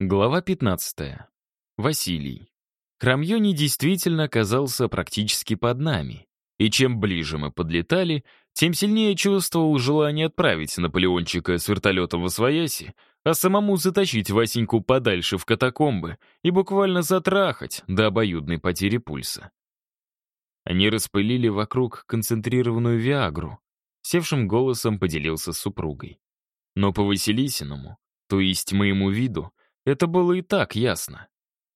Глава 15. Василий. Храм Йони действительно оказался практически под нами. И чем ближе мы подлетали, тем сильнее чувствовал желание отправить Наполеончика с вертолета восвояси, а самому затащить Васеньку подальше в катакомбы и буквально затрахать до обоюдной потери пульса. Они распылили вокруг концентрированную виагру, севшим голосом поделился с супругой. Но по Василисиному, то есть моему виду, это было и так ясно.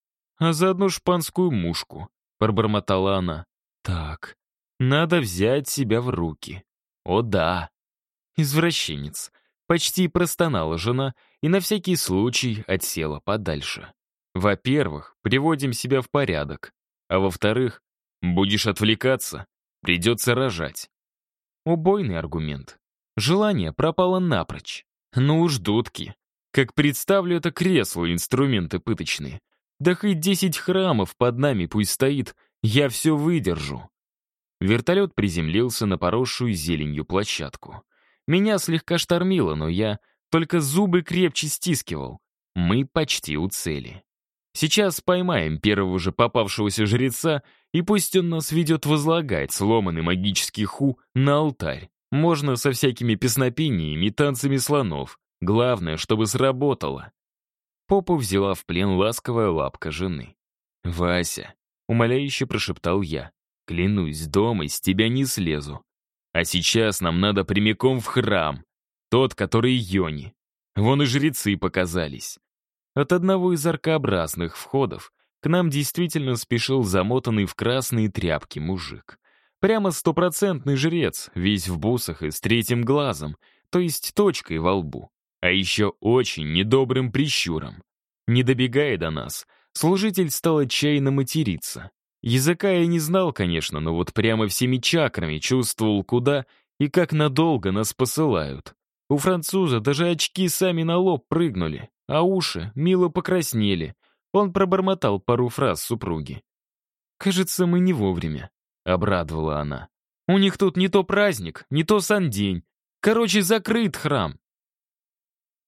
«А заодно шпанскую мушку», — пробормотала она. «Так, надо взять себя в руки». «О да!» «Извращенец», — почти простонала жена и на всякий случай отсела подальше. «Во-первых, приводим себя в порядок, а во-вторых, будешь отвлекаться, придется рожать». Убойный аргумент. Желание пропало напрочь. Ну уж дудки. Как представлю это кресло и инструменты пыточные. Да хоть 10 храмов под нами пусть стоит, я все выдержу. Вертолет приземлился на поросшую зеленью площадку. Меня слегка штормило, но я только зубы крепче стискивал. Мы почти у цели. Сейчас поймаем первого же попавшегося жреца, и пусть он нас ведет возлагать сломанный магический ху на алтарь. Можно со всякими песнопениями и танцами слонов. Главное, чтобы сработало. Попу взяла в плен ласковая лапка жены. «Вася», — умоляюще прошептал я, — «клянусь, дома из тебя не слезу. А сейчас нам надо прямиком в храм, тот, который Йони. Вон и жрецы показались». От одного из аркообразных входов к нам действительно спешил замотанный в красные тряпки мужик. Прямо стопроцентный жрец, весь в бусах и с третьим глазом, то есть точкой во лбу. А еще очень недобрым прищуром. Не добегая до нас, служитель стал отчаянно материться. Языка я не знал, конечно, но вот прямо всеми чакрами чувствовал, куда и как надолго нас посылают. У француза даже очки сами на лоб прыгнули, а уши мило покраснели. Он пробормотал пару фраз супруги. «Кажется, мы не вовремя», — обрадовала она. «У них тут не то праздник, не то сандень. Короче, закрыт храм.